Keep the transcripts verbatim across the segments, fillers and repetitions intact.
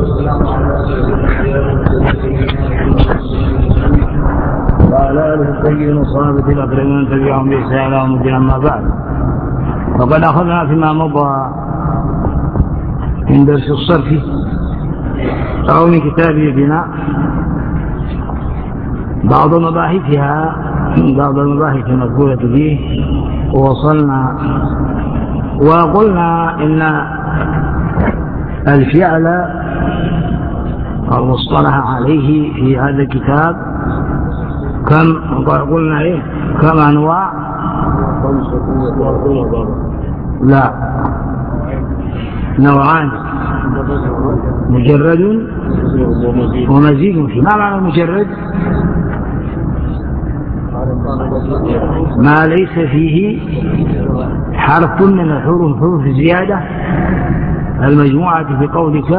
وعلى آله الطيبين والصحابة الأكرمين من تبعهم بإحسان إلى يوم الدين. أما بعد، فقد أخذنا فيما مضى من درس الصرف أو من كتاب البناء بعض مباحثها بعض المباحث المذكورة فيه، ووصلنا وقلنا إن الفعل المصطلح عليه في هذا الكتاب كم قلنا إيه كم أنواع؟ لا، نوعان: مجرد ومزيد فيه. ما معنى مجرد؟ ما ليس فيه حرف من الحروف حروف الزيادة المجموعة في قولك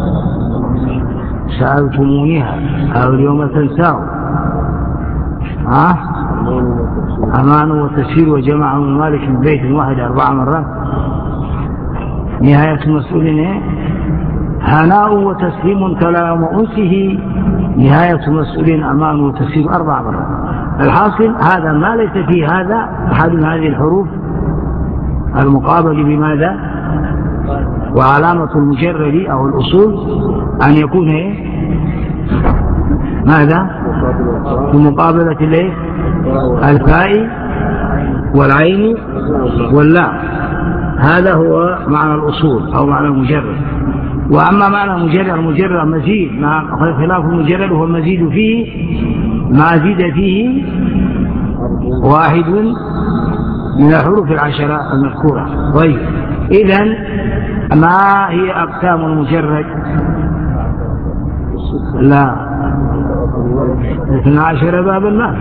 سألتمونيها أو اليوم تنساه ها أمان وتسير وجمع من مالك من بيت واحد أربع مرات. نهاية المسؤولين هناء وتسليم كلام أنسه، نهاية المسؤولين أمان وتسير أربع مرات. الحاصل هذا ما ليس في هذا أحد من هذه الحروف المقابل بماذا؟ وعلامة المجرد أو الأصول أن يكون إيه؟ ماذا؟ في مقابلة الإيه؟ الفاء والعين واللام. هذا هو معنى الأصول أو معنى المجرد. وأما معنى المجرد المجرد مزيد، مع خلاف المجرد هو المزيد فيه ما زيد فيه واحد من الحروف العشرة المذكورة. طيب، إذن ما هي أقسام المجرد؟ لا، اثنى عشر بابا. ما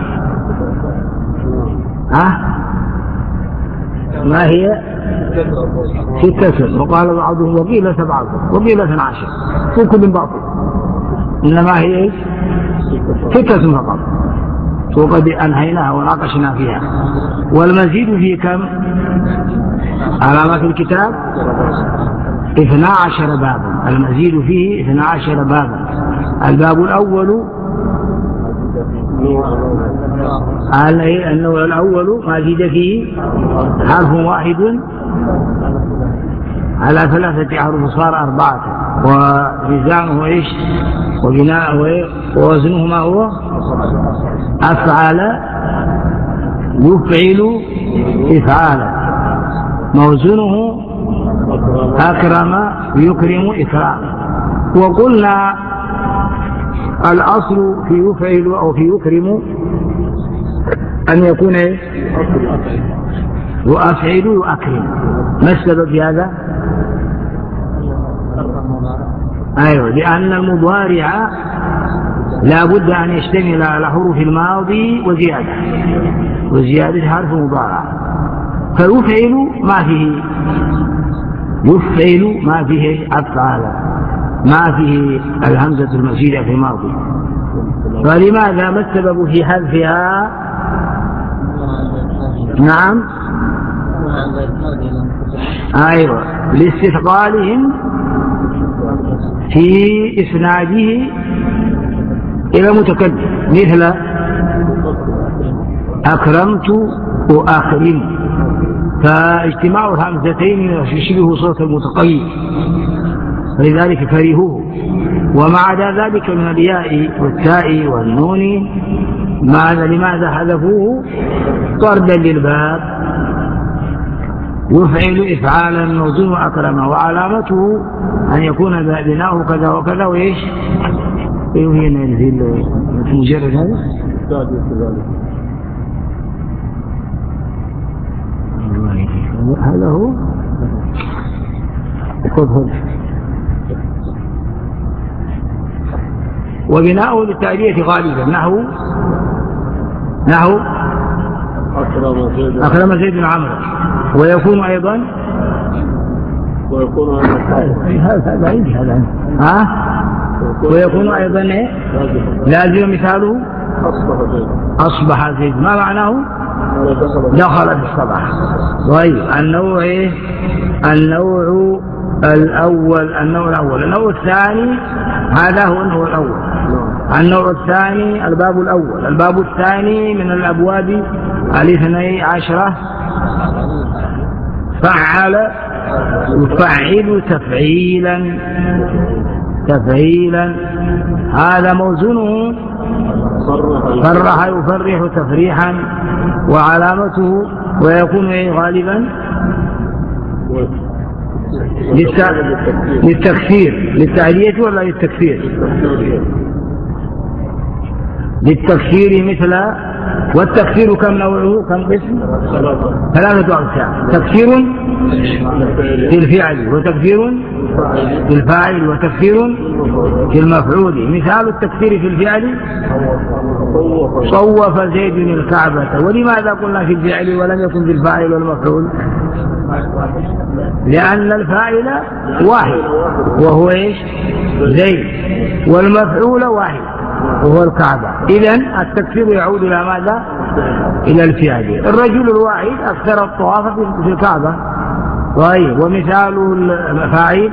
ها ما هي؟ ستة، وقال بعضهم وقيل سبعة وقيل اثنى عشر، في كل باطل، إنما هي ستة فقط، وقد أنهيناها وناقشنا فيها. والمزيد في كم؟ علامات الكتاب اثنى عشر بابا، المزيد فيه اثنى عشر بابا. الباب الأول النوع الأول ما زيد فيه حرف واحد على ثلاثة أحرف صار أربعة، وميزانه إيش؟ وبناءه إيه؟ ووزنه ما هو؟ أفعل يفعل إفعالا، موزنه أكرم يكرم إكراما. وقلنا الأصل في يفعل أو في يكرم أن يكون إيه؟ وأفعل يؤكرم. ما السبب في هذا؟ أيوة، لأن المضارع لا بد أن يشتمل على حروف الماضي وزيادة، وزيادة حرف مضارع. فيفعل ما فيه يفعل ما فيه أفعال، ما فيه الهمزة المزيدة في الماضي. فلماذا؟ ما السبب في حذفها؟ نعم، أيوة، لاستثقالهم في إسناده إلى متكلم، مثل أكرمت وأكرم، فاجتماع الهمزتين يشبه صوت المتقيم، فلذلك كرهوه. ومع ذلك من الياء والتاء والنون ماذا؟ لماذا حذفوه؟ طردا للباب. يفعل إفعالا موزون أكرم، وعلامته أن يكون بناؤه كذا وكذا. وإيش هنا المجرد هذا؟ هذا هو خذ. وبناؤه للتأدية غالبا نحو نحو أكرم زيد بن عمرو. ويكون أيضا ويكون هذا عندي هذا ها ويكون أيضا إيه؟ لازم مثاله أصبح زيد. ما معناه؟ دخل في الصباح. طيب، النوع إيه؟ النوع الأول النوع الأول. النوع الثاني هذا هو النوع الأول. النوع الثاني الباب الأول. الباب الثاني من الأبواب الاثني عشرة فعل يفعل تفعيلا تفعيلا. هذا موزونه فرح يفرح تفريحا، وعلامته ويكون غالبا للتكثير للتعدية ولا للتكثير؟ للتكثير مثل. والتكثير كم نوعه كم قسم؟ ثلاثة أقسام: تكثير في الفعل، وتكثير في الفاعل، وتكثير في المفعول. مثال التكثير في الفعل: صوف زيد الكعبة. ولماذا قلنا في الفعل ولم يكن في الفاعل والمفعول؟ لأن الفاعل واحد وهو إيش؟ زيد، والمفعول واحد وهو الكعبة. إذن التكثير يعود إلى ماذا؟ إلى الفعل. الرجل الواحد أكثر الطواف في الكعبة. طيب، ومثال الفاعل: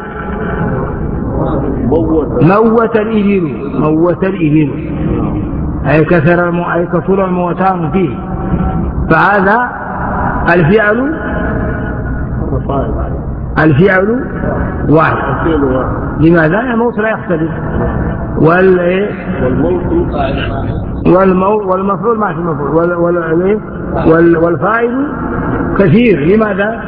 موت الإبل. موت الإبل أي كثر الم... أي كثر الموتان فيه. فهذا الفعل الفعل واحد. لماذا؟ الموت لا يختلف. وال والمفعول ما في المفعول وال... والفاعل كثير. لماذا؟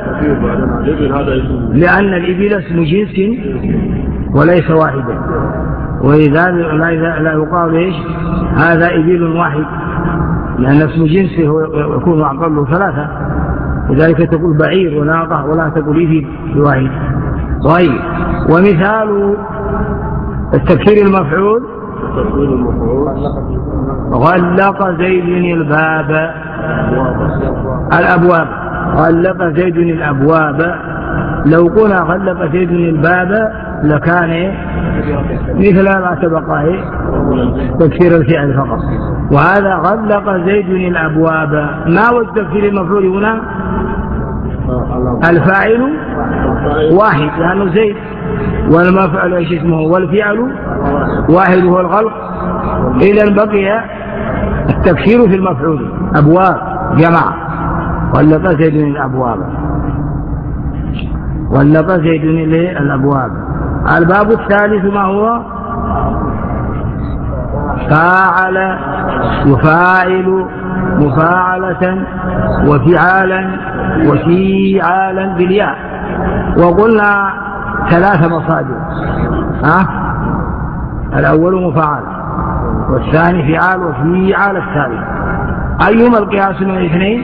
لأن الإبل اسم جنس وليس واحدا، ولذا لا يقال ايش؟ هذا إبل واحد، لأن اسم جنس يكون أقل ثلاثة، لذلك تقول بعير وناقة ولا تقول إبل بواحد. طيب، ومثال التكثير المفعول: غلق زيد الباب. الأبواب: غلق زيد الأبواب. لو قلنا غلق زيد الباب لكان مثل ما سبق تكثير الفعل فقط. وهذا غلق زيد الأبواب. ما هو التكثير المفعول هنا؟ الفاعل واحد لأنه زيد، والمفعل ايش اسمه؟ والفعل واحد هو الغلق. إذن بقي التكثير في المفعول. أبواب جمع. غلق زيد الأبواب. غلق زيد الأبواب. الباب الثالث ما هو؟ فاعل يفاعل مفاعلة وفعالا وفيعالا بالياء. وقلنا ثلاث مصادر. ها؟ الأول مفاعل، والثاني فعال، وفيعال الثالث. أيهما القياس من الاثنين؟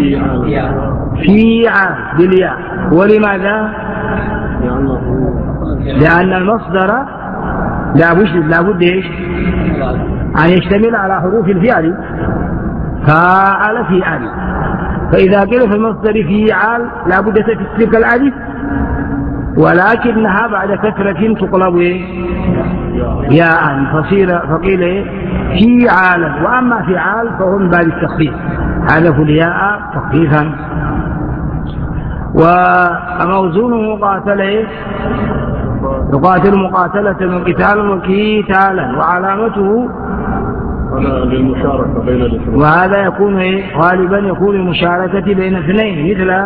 فيعال بالياء. ولماذا؟ لأن المصدر لا بد ايش؟ أن يشتمل على حروف الفعل. فاعل فيعال، فإذا قيل في المصدر فيعال لا بد تكسر الألف، ولكنها بعد كثرة تقلب ياء فصير فقيل فيعالا. وأما فعال فهو من باب التخفيف، حذف الياء تخفيفا. وموزونه قاتل يقاتل مقاتلة وقتالا وكيتالا، وعلامته للمشاركة بين الاثنين. وهذا يكون غالبا يكون المشاركة بين اثنين، مثل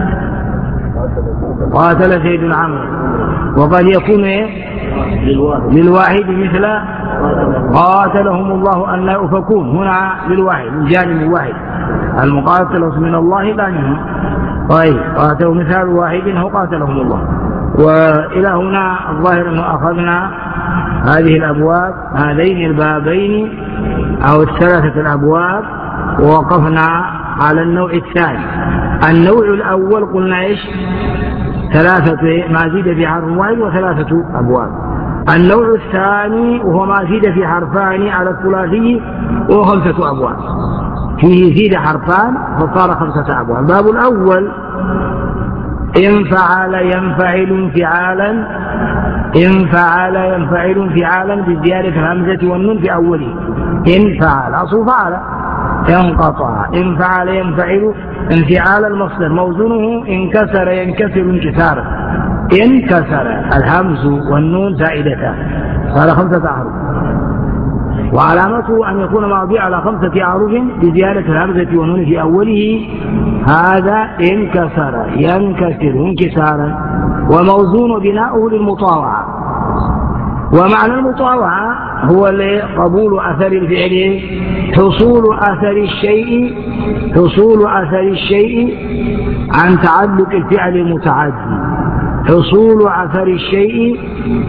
قاتل زيد عمرو. وقد يكون للواحد مثل قاتلهم الله أن لا يؤفكون. هنا للواحد من جانب واحد، المقاتلة من الله لا منهم. طيب، قاتلوا مثال واحد هو قاتلهم الله. وإلى هنا الظاهر أنه أخذنا هذه الأبواب، هذين البابين أو الثلاثة الأبواب، ووقفنا على النوع الثاني. النوع الأول قلنا إيش؟ ثلاثة ما زيد في حرف واحد وثلاثة أبواب. النوع الثاني وهو ما زيد في حرفان على الثلاثي وهو خمسة أبواب، فيه زيد حرفان فصار خمسة أبواب. الباب الأول: إن فعل ينفعل انفعالا. إن فعل ينفعل انفعالا بزيادة الهمزة والنون في أوله. إن فعل أصل فعل ينقطع. إن فعل ينفعل انفعال المصدر، موزونه انكسر ينكسر انكسارا. انكسر الهمز والنون زائدتان صار خمسة أحرف. وعلامته أن يكون ماضي على خمسة أحرف بزيادة الهمزة والنون في أوله، هذا انكسر ينكسر انكسارا. وموزون بناؤه للمطاوعة. ومعنى المطاوعة هو قبول أثر الفعل، حصول أثر الشيء حصول أثر الشيء عن تعلق الفعل المتعدي، حصول أثر الشيء.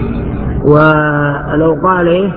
ولو قال إيه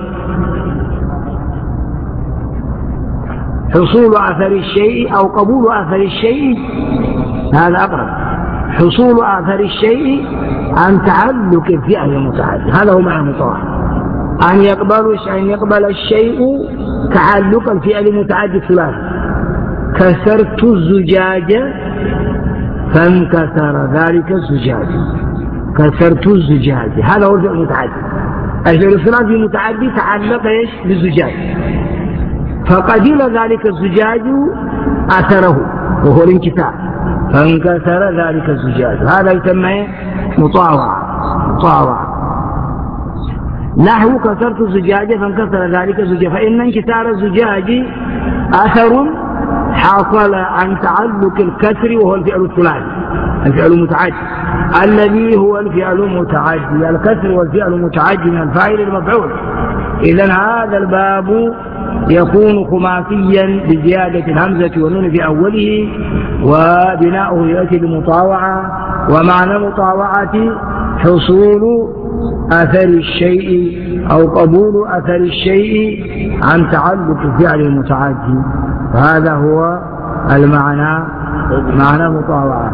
حصول أثر الشيء أو قبول أثر الشيء، هذا أقرب. حصول أثر الشيء عن تعلق الفعل المتعدي، هذا هو معنى المطاوعة. أن يقبل أن يقبل الشيء تعلق الفعل المتعدي الثلاثي. كسرت الزجاج فانكسر ذلك الزجاج. كسرت الزجاج هذا هو الفعل المتعدي. الفعل الثلاثي المتعدي تعلق ايش بالزجاج، فقبل ذلك الزجاج أثره وهو الانكسار، فانكسر ذلك الزجاج، هذا يسمى مطاوعة. مطاوعة نحو كسرت الزجاج فانكسر ذلك الزجاج، فإن انكسار الزجاج أثر حصل عن تعلق الكسر وهو الفعل الثلاثي، الفعل المتعدي الذي هو الفعل المتعدي. الكسر والفعل المتعدي من الفاعل المفعول. إذن هذا الباب يكون خماسيا بزيادة الهمزة والنون في أوله، وبناؤه يأتي بمطاوعة. ومعنى المطاوعة حصول أثر الشيء أو قبول أثر الشيء عن تعلق الفعل المتعدي، هذا هو المعنى، معنى المطاوعة.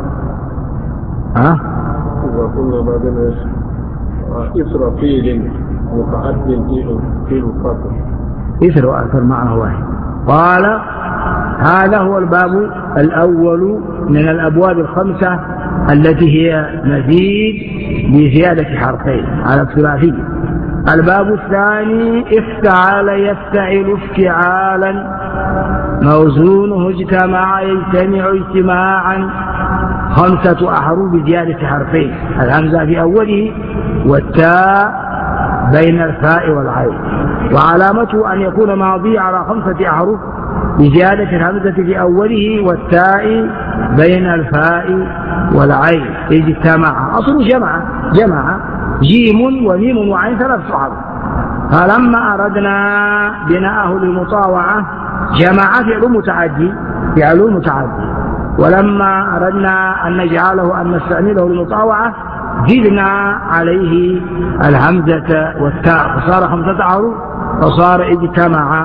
ها؟ إذا قلنا بعدين إيش؟ إثر فيل متعد فيل القصر. إثر وأثر معه واحد. قال هذا هو الباب الأول من الأبواب الخمسة التي هي مزيد بزيادة حرفين على الثلاثي. الباب الثاني افتعل يفتعل افتعالا، موزونه اجتمع يجتمع اجتماعا، خمسة أحرف بزيادة حرفين، الهمزة في أوله والتاء بين الفاء والعين. وعلامته أن يكون ماضي على خمسة أحرف بزيادة الهمزة في أوله والتاء بين الفاء والعين. اجتمع أصل جمع، جمع جيم وميم وعين ثلاث أحرف. فلما أردنا بناءه للمطاوعة جمع فعل متعدي، فعل متعدي. ولما أردنا أن نجعله أن نستعمله للمطاوعة زدنا عليه الهمزة والتاء فصار خمسة أحرف، فصار اجتمع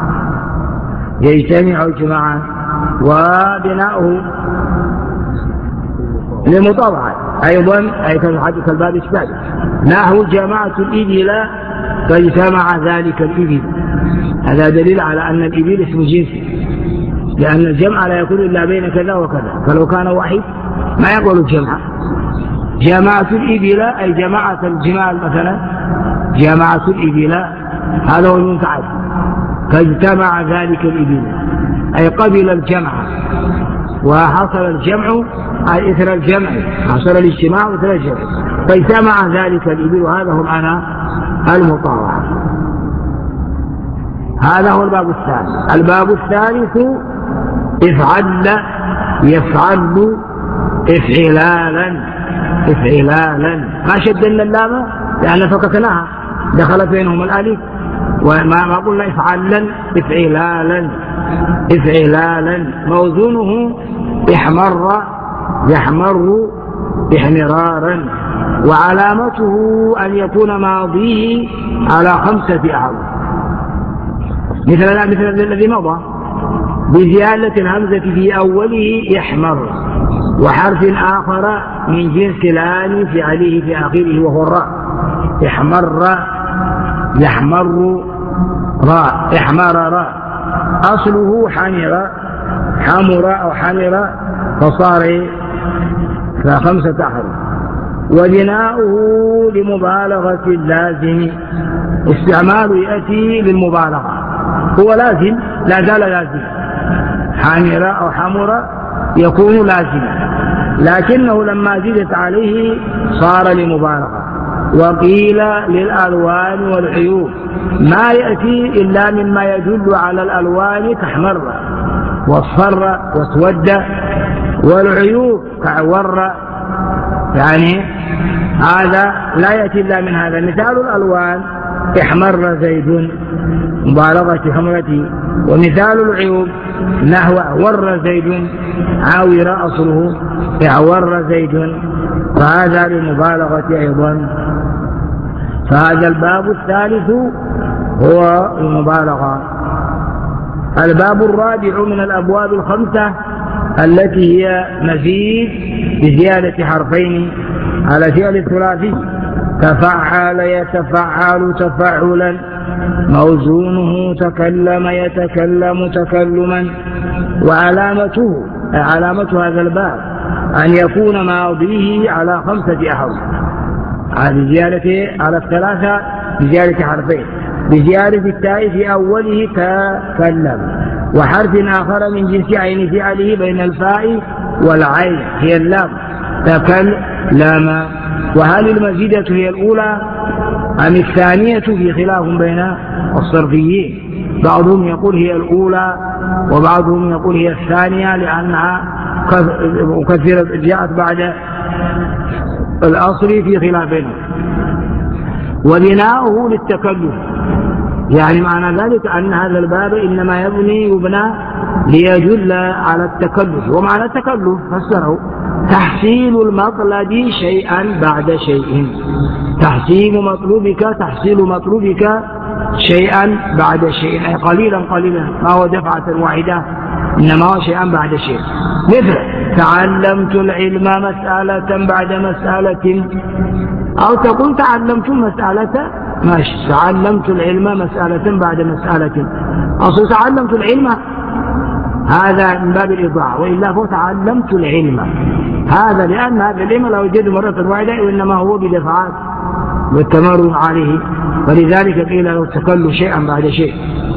يجتمع اجتماعا. وبناؤه للمطاوعة أيضا أي كالحديث الباب السادس، نحو جماعة الإبل فاجتمع ذلك الإبل. هذا دليل على أن الإبل اسم جنسي، لأن الجمع لا يكون إلا بين كذا وكذا، فلو كان واحد ما يقول الجمع. جماعة الإبل أي جماعة الجمال مثلا، جماعة الإبل هذا هو المتعد، فاجتمع ذلك الإبل أي قبل الجمع وحصل الجمع أي إثر الجمع، حصل الاجتماع وإثر الجمع، فاجتمع ذلك الإبل، وهذا هو معنى المطاوعة. هذا هو الباب الثالث. الباب الثالث افعل يفعل افعلالا، افعلالا ما شدنا اللام لأن فككناها دخل بينهم الألف، وما ما قلنا افعلا افعلالا افعلالا. موزونه احمر يحمر احمرارا. وعلامته أن يكون ماضيه على خمسة أحرف مثل مثل الذي مضى بزيادة الهمزة في أوله يحمر، وحرف آخر من جنس لام في عليه في آخره وهو الراء. احمر يحمر راء، احمر راء. أصله حمر حمر أو حمر، فصار فخمسة أحرف. وبناؤه لمبالغة اللازم، استعمال يأتي للمبالغة، هو لازم لا زال لازم، حمر أو حمر يكون لازما لكنه لما زيدت عليه صار لمبالغة. وقيل للألوان والعيوب ما يأتي إلا مما يدل على الألوان كاحمر واصفر واسود، والعيوب كعور، يعني هذا لا يأتي إلا من هذا. مثال الألوان احمر زيد مبالغة حمرته، ومثال العيوب نحو ور زيد عاور أصله اعور زيد، فهذا للمبالغة أيضا. فهذا الباب الثالث هو المبالغة. الباب الرابع من الأبواب الخمسة التي هي مزيد بزيادة حرفين على فعل الثلاثي. تفعل يتفعل تفعلا، موزونه تكلم يتكلم تكلما. وعلامته علامة هذا الباب أن يكون ماضيه على خمسة أحرف، هذه زيادة على الثلاثة بزيادة حرفين، بزيادة التاء في أوله تكلم، وحرف آخر من جنس عين فعله بين الفاء والعين هي اللام تكلم. وهل المزيدة هي الأولى أم الثانية؟ في خلاف بين الصرفيين، بعضهم يقول هي الأولى وبعضهم يقول هي الثانية لأنها مكثرة جاءت بعد الأصل في خلاف بينهم. وبناؤه للتكلف، يعني معنى ذلك أن هذا الباب إنما يبني يبنى ليدل على التكلف. ومعنى التكلف فسره تحصيل المطلب شيئا بعد شيء، تحصيل مطلوبك تحصيل مطلوبك شيئا بعد شيء، أي قليلا قليلا، ما هو دفعة واحدة إنما هو شيئا بعد شيء. مثل تعلمت العلم مسألة بعد مسألة، أو تقول تعلمت مسألة ماشي، تعلمت العلم مسألة بعد مسألة، أصل تعلمت العلم هذا من باب الإضاعة، وإلا فهو تعلمت العلم هذا لأن هذا العلم لا يوجد مرة واحدة وإنما هو بدفعات والتمرن عليه، ولذلك قيل له تكل شيئا بعد شيء.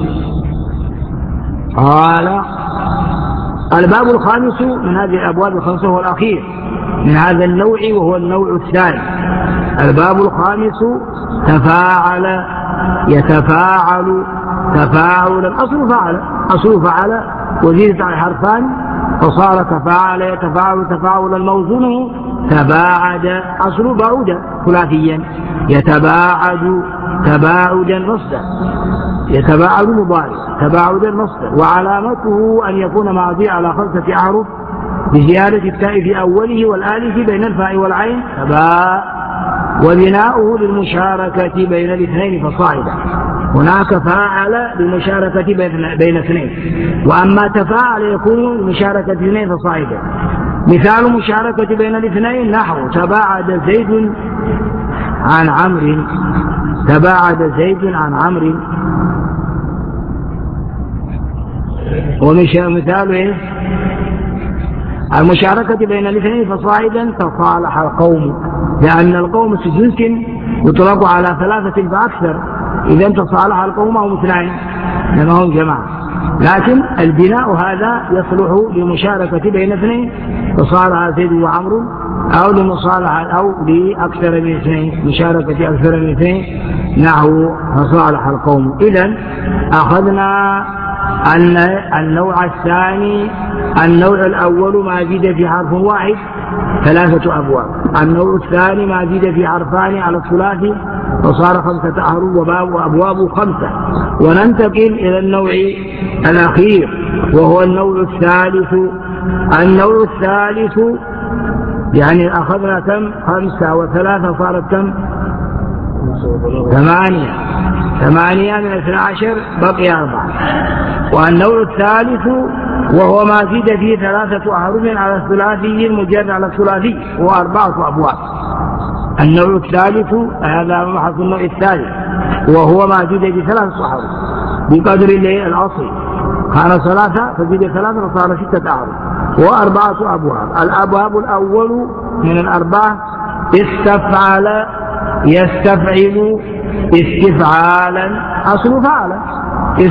قال الباب الخامس من هذه الأبواب الخمسة هو الأخير من هذا النوع وهو النوع الثاني. الباب الخامس تفاعل يتفاعل تفاعلا، أصل فعل أصل فعل وزيدت على حرفان فصار تفاعل يتفاعل تفاعلا، موزونه تباعد، أصل بعود ثلاثيا، يتباعد تباعدا مصدر، يتباعد مضارع تباعدا مصدر. وعلامته أن يكون ماضي على خمسة أحرف بزيادة التاء في أوله والآلف بين الفاء والعين تباع. وبناؤه للمشاركة بين الاثنين فصاعدا، هناك فاعل للمشاركة بين اثنين، وأما تفاعل يكون للمشاركة اثنين فصاعدا. مثال مشاركة بين الاثنين نحو تباعد زيد عن عمرو، تباعد زيد عن عمرو. ومثال إيه؟ المشاركة بين الاثنين فصاعدا تصالح القوم، لأن القوم في جنس يطلق على ثلاثة فأكثر، إذا تصالح القوم هم اثنين لما هم جماعة، لكن البناء هذا يصلح لمشاركة بين اثنين فصالح زيد وعمرو، أو لمصالحة أو لأكثر من اثنين، مشاركة أكثر من اثنين نحو فصالح القوم. إذن أخذنا أن النوع الثاني، النوع الأول ما زيد في حرف واحد ثلاثة أبواب، النوع الثاني ما زيد في حرفان على الثلاثي فصار خمسة أحرف وأبواب خمسة. وننتقل إلى النوع الأخير وهو النوع الثالث. النوع الثالث يعني أخذنا كم؟ خمسة وثلاثة صارت كم؟ ثمانية، ثمانية من اثنى عشر بقي أربعة. والنوع الثالث وهو ما زيد فيه ثلاثة أحرف على الثلاثي المجرد على الثلاثي هو أربعة أبواب. النوع الثالث هذا محط النوع الثالث وهو ما زيد بثلاثة أحرف بقدر الأصل، كان ثلاثة فزيد ثلاثة فصار ستة أحرف وأربعة أبواب. الأبواب الأول من الأربعة استفعل يستفعل استفعالا، أصل فعل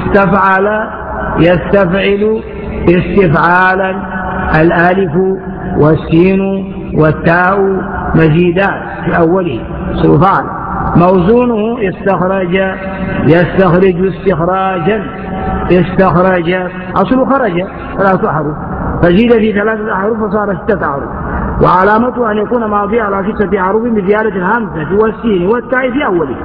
استفعل يستفعل استفعالا، الآلف والسين والتاء مزيدات في أوله صفان. موزونه استخرج يستخرج استخراجا استخرج أصل خرج ثلاثة أحرف فزيد في ثلاثة أحرف فصار ستة أحرف. وعلامته أن يكون ماضيا على ستة أحرف بزيادة الهمزة والسين والتاء في أوله.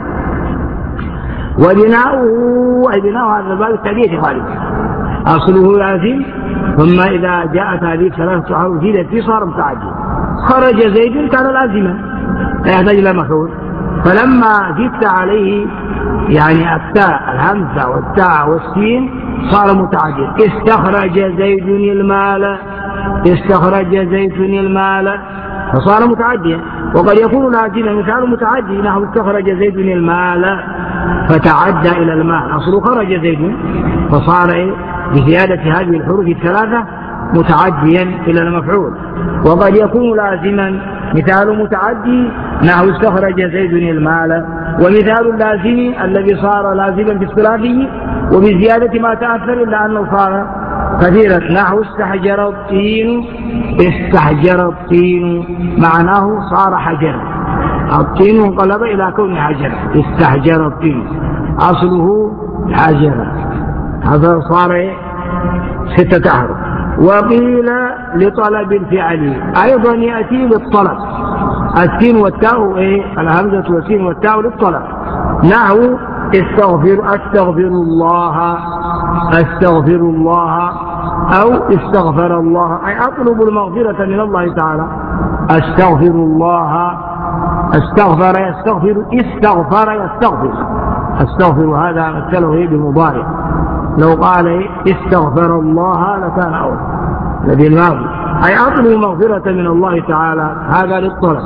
وبناؤه أي بناء هذا الباب التأدية غالبا أصله لازم ثم إذا جاءت هذه ثلاثة أحرف زيدت فيه صار متعدي. خرج زيد كان لازما لا يحتاج إلى مفعول فلما زدت عليه يعني التاء الهمزة والتاء والسين صار متعدد. استخرج زيد المال استخرج زيد المال فصار متعديا. وقد يكون لازما مثال متعدي نحو استخرج زيد المال فتعدى إلى المال أصله خرج زيد فصار بزيادة هذه الحروف الثلاثة متعديا إلى المفعول. وقد يكون لازما مثال متعدي نحو استخرج زيد المال. ومثال اللازم الذي صار لازما في الثلاثي وبزيادة ما تأثر إلا أنه صار كثيرا نحو استحجر الطين استحجر الطين معناه صار حجرا. الطين انقلب إلى كون حجرا استحجر الطين أصله حجرا هذا صار ستة أحرف. وقيل لطلب الفعل أيضا يأتي للطلب السين والتاء إيه الهمزة والسين والتاء للطلب نحو استغفر استغفر الله استغفر الله أو استغفر الله أي أطلب المغفرة من الله تعالى. استغفر الله استغفر يستغفر استغفر يستغفر استغفر هذا مثله بمضارع لو قال استغفر الله لكان أول الذي الماضي أي أطلب مغفرة من الله تعالى هذا للطلب.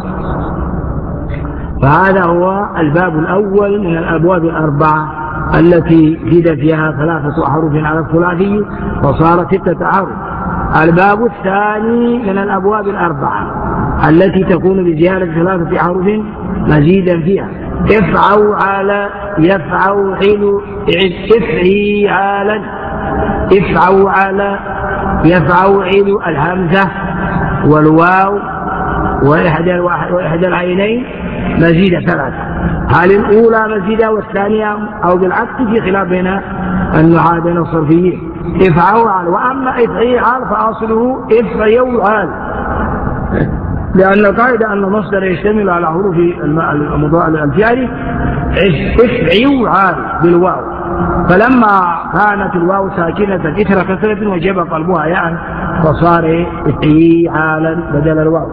فهذا هو الباب الأول من الأبواب الأربعة التي زيد فيها ثلاثة أحرف على الثلاثي وصار ستة أحرف. الباب الثاني من الأبواب الأربعة التي تكون بزيادة ثلاثة أحرف مزيدا فيها افعوا على يفعوا علو افعيالا افعوا على يفعوا علو الهمزة والواو وإحدى وإحدى العينين مزيدة ثلاثة. هل الأولى مزيدة والثانية أو بالعكس في خلاف بين النحاة بين الصرفيين. افعوا على وأما افعيال فأصله افعيوال لأن القاعدة أن المصدر يشتمل على حروف الفعل افعيوال بالواو فلما كانت الواو ساكنة إثر كسرة وجب قلبها يعني فصار افعيالا بدل الواو.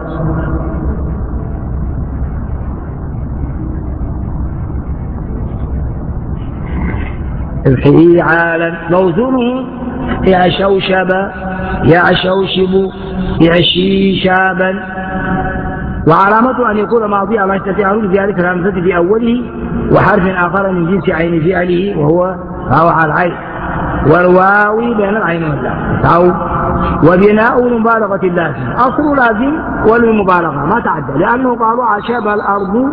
افعيالا موزونه يعشوشب يعشوشب يعشيشابا. وعلامته أن يكون ماضيا على استفعال بذلك الهمزة في أوله وحرف آخر من جنس عين فعله وهو روح العين والواو بين العين واللام. وبناء المبالغة اللازم أصل لازم والمبالغة ما تعدى لأنه قالوا عشب الأرض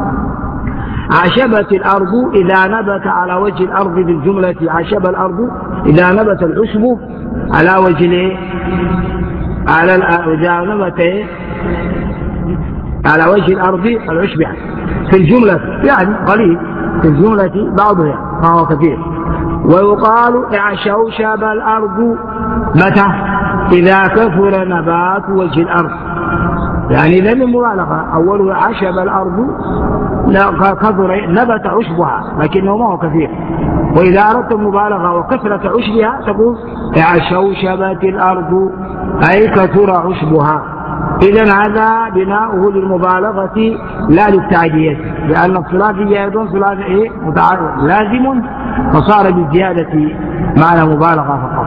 عشبت الأرض إذا نبت على وجه الأرض بالجملة عشب الأرض إذا نبت العشب على وجه على إذا نبت على وجه الأرض العشب في الجملة يعني قليل في الجملة بعضها ما هو كثير. ويقال اعشوشب الأرض متى إذا كثر نبات وجه الأرض يعني ذا المبالغة أوله عشب الأرض كثر نبت عشبها لكنه ما هو كثير. وإذا أردت المبالغة وكثرة عشبها تقول اعشوشبت الأرض أي كثر عشبها. إذن هذا بناؤه للمبالغة لا للتعدية لأن الثلاثي أيضا ثلاثي لازم فصار بالزيادة معنى مبالغة فقط.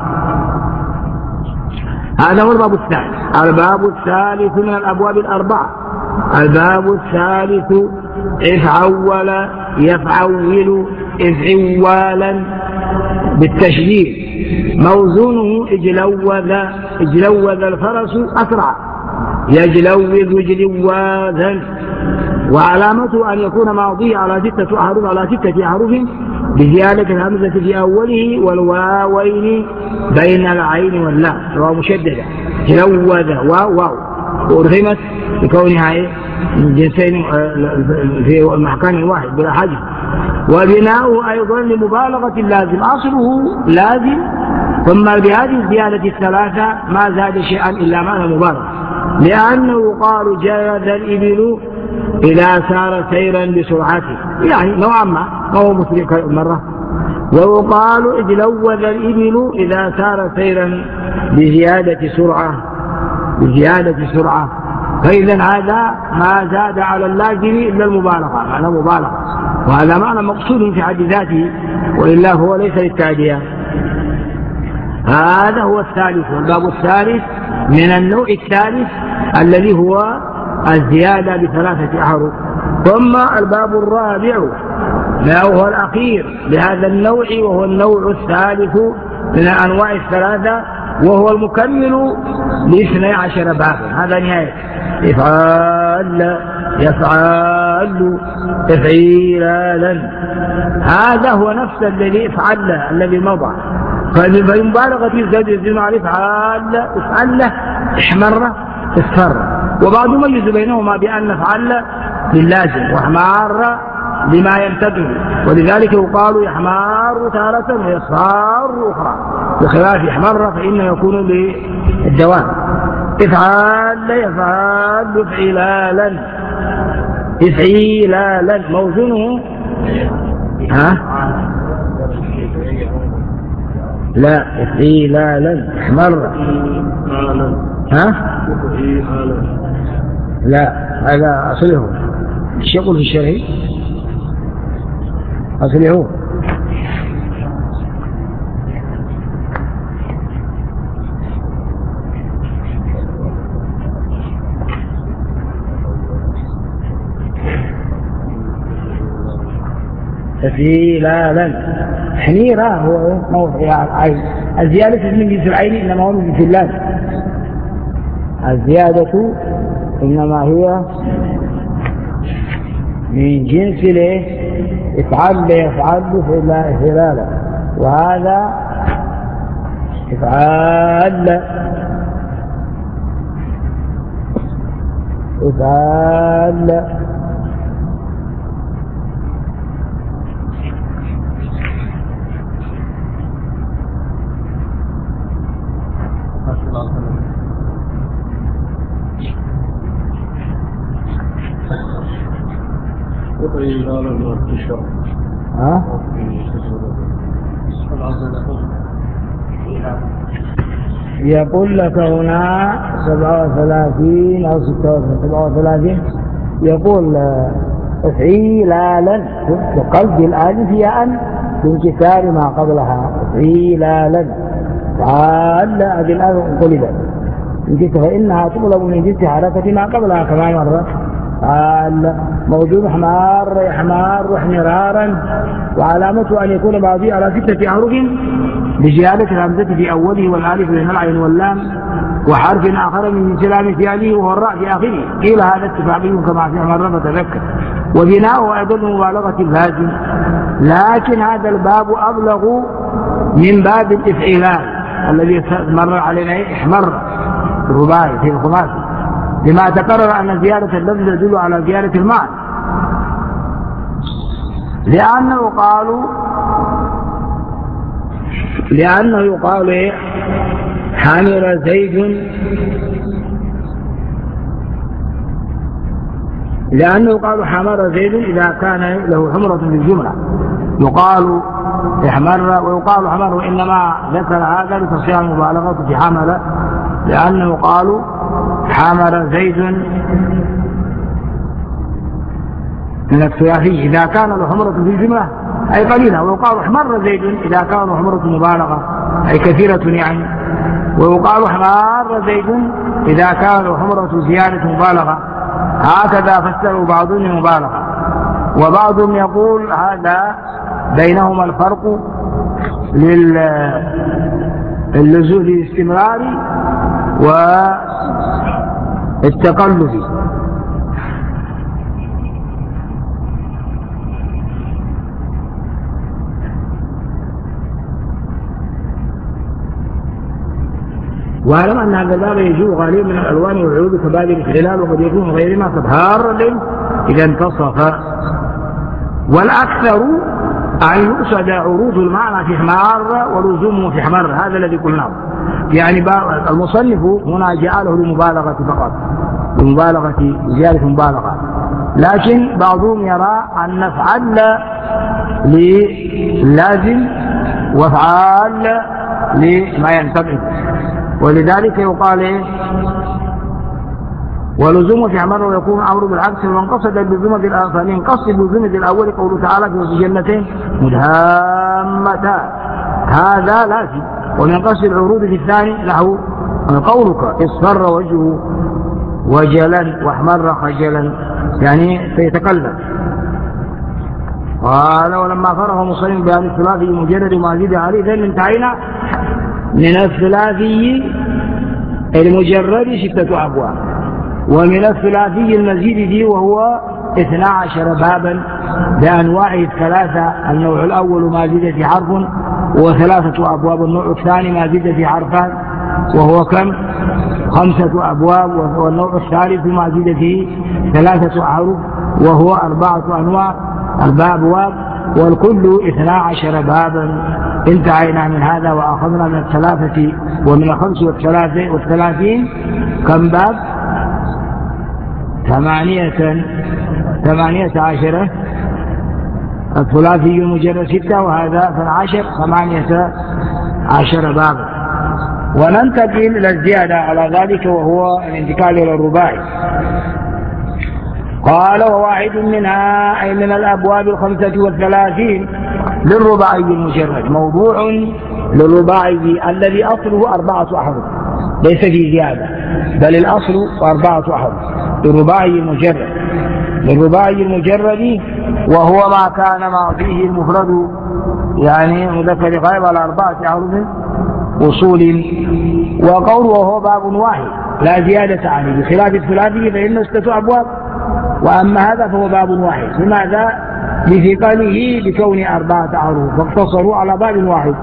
هذا هو الباب الثاني. الباب الثالث من الأبواب الأربعة الباب الثالث افعول يفعول افعوالا بالتشديد. موزونه اجلوذ اجلوذ الفرس أسرع يجلوذ جلواذا. وعلامته أن يكون ماضي على ستة أحرف على ستة أحرف بزيادة الهمزة في أوله والواوين بين العين واللام ومشددة جلوذ واو واو وأرغمت بكونها من جنسين في مكان واحد بلا حاجة. وبناؤه أيضا لمبالغة اللازم، أصله لازم ثم بهذه الزيادة الثلاثة ما زاد شيئا إلا معنى مبالغة، لأنه قال جاز الإبل إذا سار سيرا بسرعته، يعني نوعا ما هو مسرع مرة. ويقال اجلوذ الإبل إذا سار سيرا بزيادة سرعة بزيادة سرعة فإذا هذا ما زاد على اللازم إلا المبالغة، معنى مبالغة، وهذا معنى مقصود في حد ذاته، وإلا هو ليس للتعدية. هذا هو الثالث، والباب الثالث من النوع الثالث الذي هو الزيادة بثلاثة أحرف. ثم الباب الرابع وهو الأخير لهذا النوع، وهو النوع الثالث من الأنواع الثلاثة، وهو المكمل لاثني عشر بابا. هذا نهاية إفعال يفعل تفعيلا، هذا هو نفس الذي افعل الذي مضى. فالمبالغة في زاد الزنا على افعال افعل احمر اصفر، وبعض يميز بينهما بأن افعل للازم واحمار لما ينتبه، ولذلك يقال يحمار تارة ويصفر أخرى، بخلاف يحمر فإنه يكون للدوام. افعال يفعل افعلالا افعلالا موزونه ها لا افعلالا احمر ها لا هذا أصله ايش يقول في الشرح؟ أصله تفعيلالا. حنيرة هو موضع العين، الزيادة من جنس العين إنما هو من جنس اللام، الزيادة إنما هي من جنس الايه؟ افعل يفعل فعلالا، وهذا افعال افعال ها؟ يقول لك هنا سبعة وثلاثين أو ستة وثلاثين، يقول افعيلالا بقلب الآلف ياء بانكسار ما قبلها، افعيلالا فعل هذه الآلف قلبت فإنها تطلب من جنس حركة ما قبلها كما مرة. قال موجود حمار يحمار وحمرارا، وعلامته أن يكون بعضي على ستة أحرف بزيادة الهمزة في أوله والآلف بين العين واللام وحرف آخر من سلام فعله وهو الراء في آخره. قيل هذا اتفاقي كما في مرة فتذكر. وبناؤه أيضا مبالغة اللازم، لكن هذا الباب أبلغ من باب الإفعلال الذي مر علينا احمر الرباعي في الخماسي، لما تقرر أن زيادة اللفظ تدل على زيادة المعنى، لأنه قالوا لأنه يقال إيه؟ حمر زيد، لأنه قالوا حمر زيد إذا كان له حمرة في الجملة، يقال احمر ويقال حمر، وإنما ذكر هذا لتصحيح المبالغة في حمل، لأنه قالوا حمر زيد من الثلاثي إذا كان له حمرة في الجملة أي قليلة، ويقال حمر زيد إذا كان له حمرة مبالغة أي كثيرة يعني، ويقال حمار زيد إذا كان له حمرة زيادة مبالغة. هكذا فسروا بعضهم المبالغة، وبعضهم يقول هذا بينهما الفرق للزوج الاستمراري والتقلبي. واعلم أن هذا الباب يجوز غالبا من الألوان والعروض كبادر الخلال، وقد يكون غير ما كبهار إذا انتصف. والأكثر أن يقصد عروض المعنى في حمار ولزومه في حمار، هذا الذي قلناه. يعني المصنف هنا جعله لمبالغة فقط، لمبالغة زيادة مبالغة، لكن بعضهم يرى أن نفعل للازم وافعال لما ينتبه، ولذلك يقال ولزوم في عمر ويكون أمر بالعكس. ومن قصد اللزوم بالآخرين قصد اللزوم بالأول قوله تعالى في جنتين مدهامتان، هذا لازم. ومن قصد العروض في الثاني له قولك اصفر وجهه وجلا واحمر خجلا، يعني سيتقلب. قال ولما فرغ مصنف بهذا الثلاثي مجرد ما زيد عليه ذل انتهينا من الثلاثي المجرد ستة أبواب، ومن الثلاثي المزيد فيه وهو اثنا عشر بابا بأنواعه الثلاثة. النوع الأول ما زيد في حرف وثلاثة أبواب، النوع الثاني ما زيد في حرفان وهو كم؟ خمسة أبواب، والنوع الثالث ما زيد فيه ثلاثة أحرف وهو أربعة أنواع أربع أبواب، والكل اثنا عشر بابا. انتهينا من هذا وأخذنا من الثلاثة ومن الخمس والثلاثة والثلاثين كم باب؟ ثمانية ثمانية عشرة. الثلاثي المجرد ستة وهذا اثنا عشر، ثمانية عشر بابا. وننتقل إلى الزيادة على ذلك وهو الانتقال إلى الرباعي. قال وواحد منها أي من الأبواب الخمسة والثلاثين للرباعي المجرد موضوع للرباعي الذي أصله أربعة أحرف، ليس في زيادة بل الأصل أربعة أحرف للرباعي المجرد للرباعي المجرد وهو ما كان ماضيه المفرد يعني مذكر غائب على أربعة أحرف وصول. وقوله وهو باب واحد لا زيادة عليه بخلاف الثلاثي فإنه ستة أبواب، وأما هذا فهو باب واحد. لماذا؟ لثقله بكون أربعة أحرف فاقتصروا على باب واحد.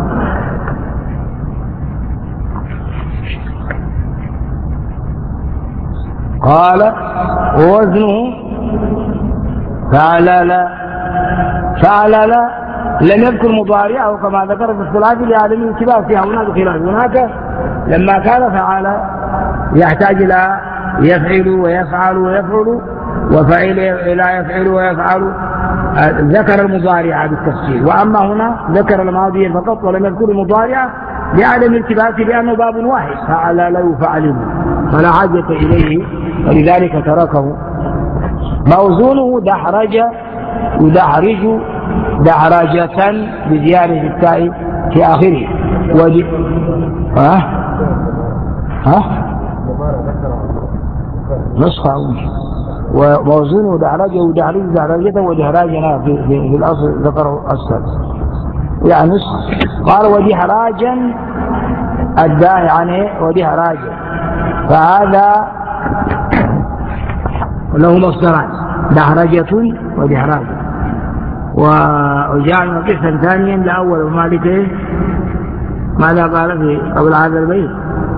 قال ووزنه فعلل فعلل لم يذكر مضارعه كما ذكر في الثلاثي لعدم الانتباه فيها. هناك خلاف، هناك لما كان فعل يحتاج إلى يفعل ويفعل ويفعل وفعل لا يفعل ويفعل، ذكر المضارع بالتفصيل. وأما هنا ذكر الماضي فقط ولم يذكر المضارع لعدم التباس لأنه باب واحد فعل لا يفعله فلا حاجة إليه ولذلك تركه. موزونه دحرج يدحرج دحرجة بزيادة التاء في آخره. ودي ها ها نسخة وموزونه دحرج ودحرج دحرجة ودحراجنا في, في, في الأصل ذكره السادس يعني نسخة. قال ودحراجا الداعي عنه ودحراجا، فهذا له مصدران دحرجة ودحراجة. وجعل قسما ثانيا لأول مالكه ماذا قال في قبل هذا البيت؟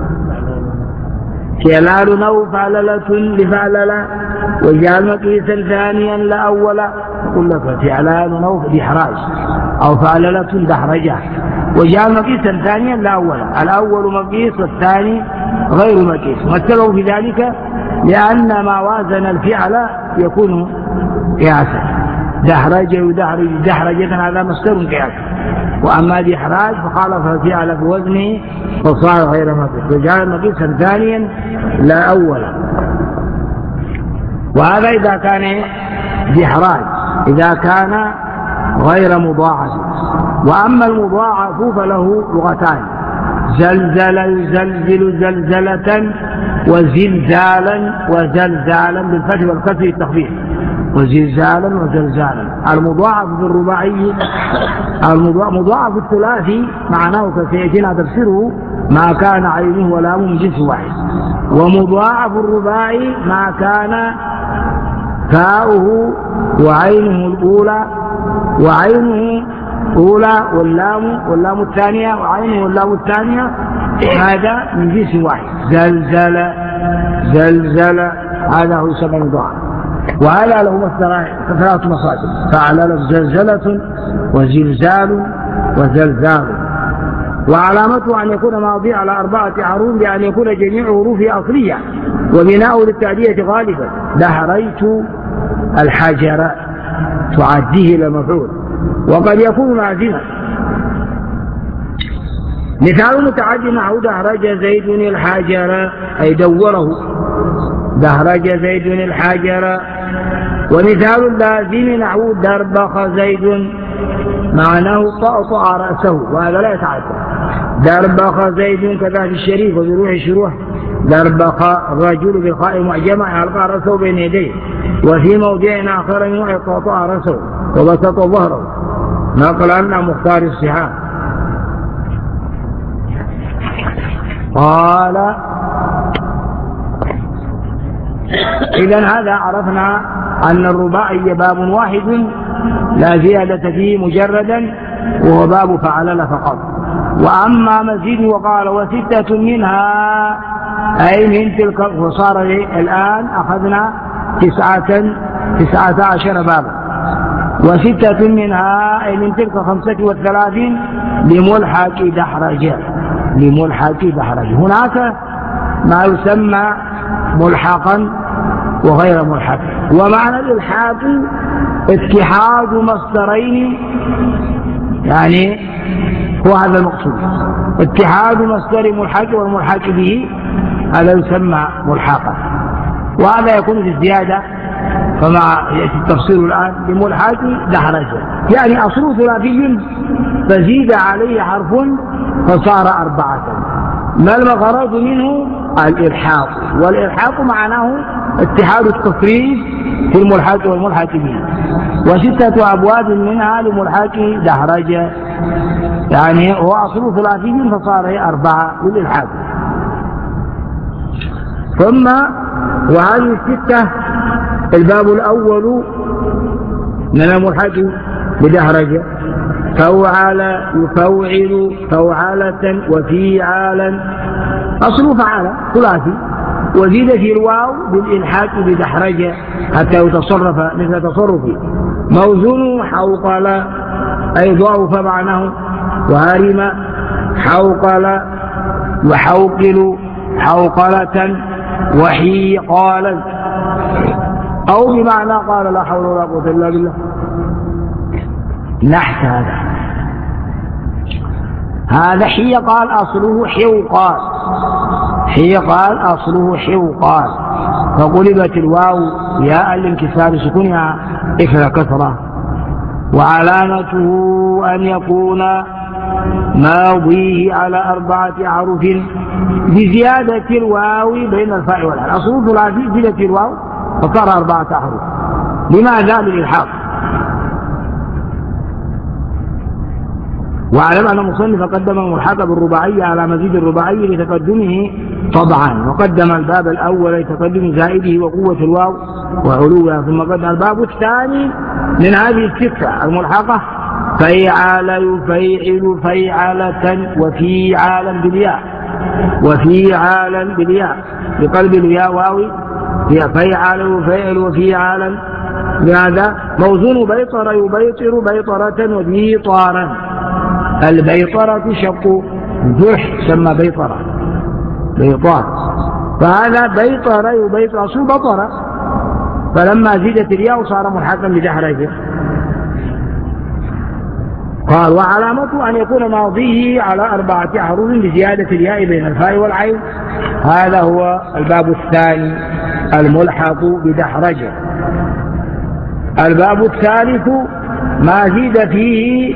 فعلال نو فعللة لفعلل، وجعل قيسا ثانيا لأول يقول لك فعلال نو دحراج أو فعللة دحرجة، وجعل قيسا ثانيا لأول، الأول مقيس والثاني غير مقيس. مثله في ذلك لأن ما وازن الفعل يكون قياسا، دحرج يدحرج دحرجة هذا مصدر قياس، وأما دحراج فخالف الفعل في وزنه فصار غير مقيس، وجعل مقيسا ثانيا لا أولا. وهذا إذا كان دحراج إذا كان غير مضاعف. وأما المضاعف فله لغتان زلزل يزلزل زلزلة وزلزالا وزلزالا بالفتح والكسر التخفيف وزلزالا وزلزالا. المضاعف في الرباعي المضاعف الثلاثي معناه كسيأتينا تفسيره ما كان عينه ولامه من جنس واحد، ومضاعف الرباعي ما كان تاؤه وعينه الأولى وعينه أولى واللام واللام الثانية وعينه واللام الثانية هذا من جنس واحد. زلزل زلزل هذا هو يسمى مضاعف. وهذا له ثلاث مصادر: فعل له زلزلة وزلزال وزلزال. وعلامته أن يكون ماضي على أربعة حروف بأن يكون جميع حروفه أصلية وبناء للتعدية غالبا. دحرجت الحجر تعديه إلى مفعول، وقد يكون لازما. مثال متعد نحو دحرج زيد الحجر أي دوره، دحرج زيد الحجر. ومثال لازم نحو دربخ زيد معناه طأطأ رأسه، وهذا لا يتعدى. دربخ زيد كذا في الشريف وبروح الشروح. دربخ الرجل بالخاء معجمة يلقى رأسه بين يديه. وفي موضع آخر من طأطأ رأسه وبسط ظهره نقلا عن مختار الصحاح. قال: إذن هذا عرفنا أن الرباعي باب واحد لا زيادة فيه مجردا، وهو باب فعلل فقط. وأما مزيد وقال وستة منها أي من تلك، وصار الآن أخذنا تسعة تسعة عشر بابا. وستة منها أي من تلك خمسة والثلاثين لملحق دحرج، لملحق دحرج. هناك ما يسمى ملحقا وغير ملحق. ومعنى الإلحاق اتحاد مصدرين، يعني هو هذا المقصود، اتحاد مصدر ملحق والملحق به، هذا يسمى ملحقا. وهذا يكون في الزيادة كما يأتي التفصيل الآن لملحق دحرج، يعني أصله ثلاثي فزيد عليه حرف فصار أربعة. ما المغرض منه؟ الإلحاق. والإلحاق معناه اتحاد التصريف في الملحق والملحق به. وستة أبواب منها لملحق دحرج، يعني هو أصله ثلاثي فصار أربعة للإلحاق. ثم وهذه الستة: الباب الأول من الملحق بدحرج فوعل يفوعل فوعلة وفيعالا، أصل فعل ثلاثي، وزيد في الواو بالإلحاق بدحرج حتى يتصرف مثل تصرفه. موزون حوقل أي ضعف معناه، وهرم حوقل وحوقل حوقلة وحيقالا، أو بمعنى قال لا حول ولا قوة إلا بالله. نحت هذا هذا حيقال أصله حوقال، حيقال أصله حوقال، فقلبت الواو ياء الانكسار سكونها إثر كثرة. وعلامته أن يكون ماضيه على أربعة أحرف بزيادة الواو بين الفاء والعين. أصله ثلاثي زيادة الواو فصار أربعة أحرف. لماذا؟ للإلحاق. واعلم أن المصنف قدم الملحق بالرباعية على مزيد الرباعي لتقدمه طبعا، وقدم الباب الأول لتقدم زائده وقوة الواو وعلوها، ثم قدم الباب الثاني من هذه الستة الملحقة فيعال يفيعل فيعالة وفيعالا بالياء، وفيعالا بالياء بقلب الياء واوي فيعال يفيعل وفيعالا. لهذا موزون بيطر يبيطر بيطرة وبيطارا. البيطرة شق جح سمى بيطرة بيطار، فهذا بيطر يبيطر أصل بطر، فلما زيدت الياء صار ملحقا بدحرج. قال: وعلامته أن يكون ماضيه على أربعة أحرف بزيادة الياء بين الفاء والعين. هذا هو الباب الثاني الملحق بدحرج. الباب الثالث ما زيد فيه.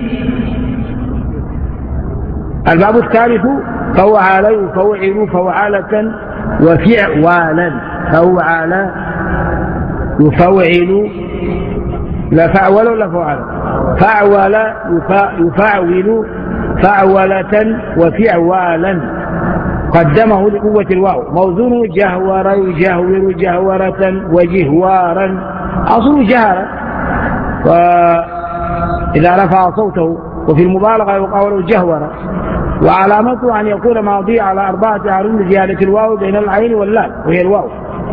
الباب الثالث فوعل يفوعل فوعلة وفعوالا. فوعل يفوعل لا فعول ولا فوعل فعول يفعول فعولة وفعوالا، قدمه لقوة الواو. موزون جهور يجهور جهورة وجهوارا، أصل جهر وإذا رفع صوته، وفي المبالغة يقال جهورا. وعلامته أن يكون ماضي على أربعة أحرف لزيادة الواو بين العين واللام وهي الواو.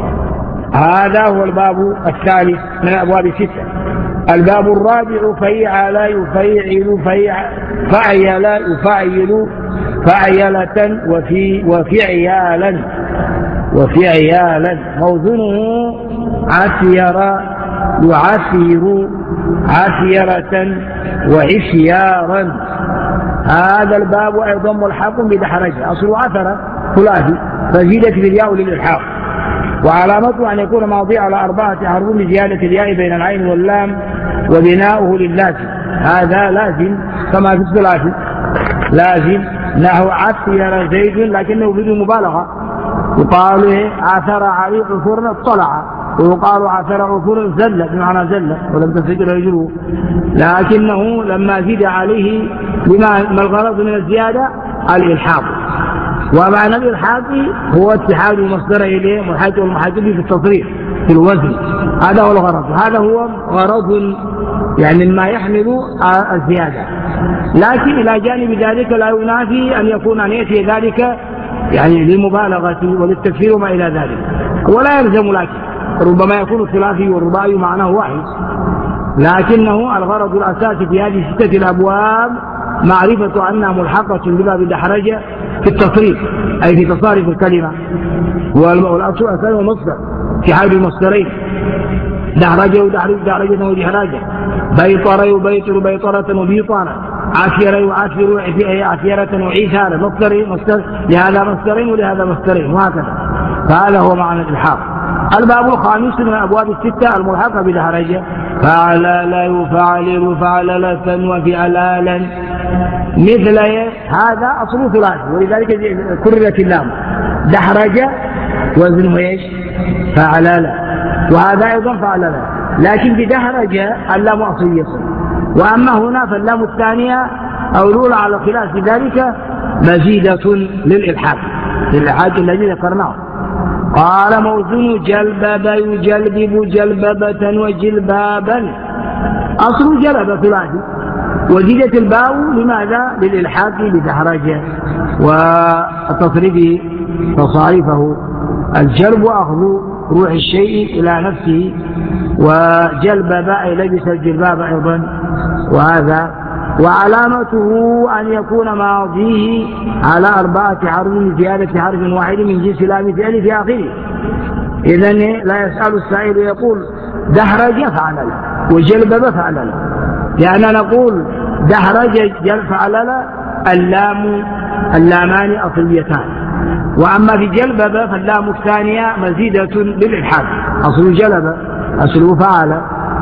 هذا هو الباب الثالث من الأبواب الستة. الباب الرابع فيعل يفيعل فعيل يفعل فعيلة وفي وفعيالا وفعيالا موزنه عسير يعسير عسيرة وعشيارا. هذا الباب أيضا ملحق بدحرجة، أصل عثر ثلاثي فزيدت بالياء للإلحاق. وعلامته أن يكون ماضي على أربعة أحرف لزيادة الياء بين العين واللام وبناؤه للازم. هذا لازم كما في الثلاثي لازم نحو عسير زيد لكنه بدون مبالغة. يقال عثر علي عثر اطلع، ويقال عثر عثر زل بمعنى زل ولم تسجل رجله، لكنه لما زيد عليه بما الغرض من الزيادة الإلحاق. ومعنى الإلحاق هو اتحاد المصدر إليه محاكي والمحاكي في التصريف في الوزن. هذا هو الغرض، هذا هو غرض يعني ما يحمل الزيادة. لكن إلى جانب ذلك لا ينافي أن يكون أن يأتي ذلك يعني للمبالغة وللتكفير وما إلى ذلك، ولا يلزم. لكن ربما يكون الثلاثي والرباعي معناه واحد، لكنه الغرض الأساسي في هذه الستة الأبواب معرفة أنها ملحقة بباب الدحرجة في التصريف أي في تصارف الكلمة. والأصل أساسه مصدر في حال المصدرين دحرجة ودحرجة دحرجة ودحرجة، بيطر يبيطر بيطرة وبيطانا، عشيرة يعشر عشيرة وعيشارة، مصدر مصدر لهذا مصدرين ولهذا مصدرين وهكذا. فهذا هو معنى الإلحاق. الباب الخامس من الأبواب الستة الملحقة بدحرجة فعلل يفعلل فعللة وفعلالا مثل هذا أصل ثلاثي، ولذلك كررت اللام. دحرجة وزنه ايش؟ فعلل، وهذا أيضا فعلل، لكن بدحرجة اللام أصلية. وأما هنا فاللام الثانية أو الأولى على خلاف ذلك مزيدة للإلحاق للإلحاق الذي ذكرناه. قال موزن جلبب يجلبب جلببة وجلبابا، أصل جلب ثلاثي وزيدت الباء لماذا؟ للإلحاق بدحرجة وتصريف تصاريفه. الجلب أخذ روح الشيء إلى نفسه، وجلبب أي لبس الجلباب أيضا، وهذا وعلامته أن يكون ماضيه على أربعة حرف زيادة حرف واحد من جنس لام فعل في آخره. إذن لا يسأل السائل يقول دحرج فعلل وجلبب فعلل، لأننا نقول دحرج فعلل اللام اللامان أصليتان، وأما في جلبب فاللام الثانية مزيدة للإلحاق، أصل جلب أصل فعل.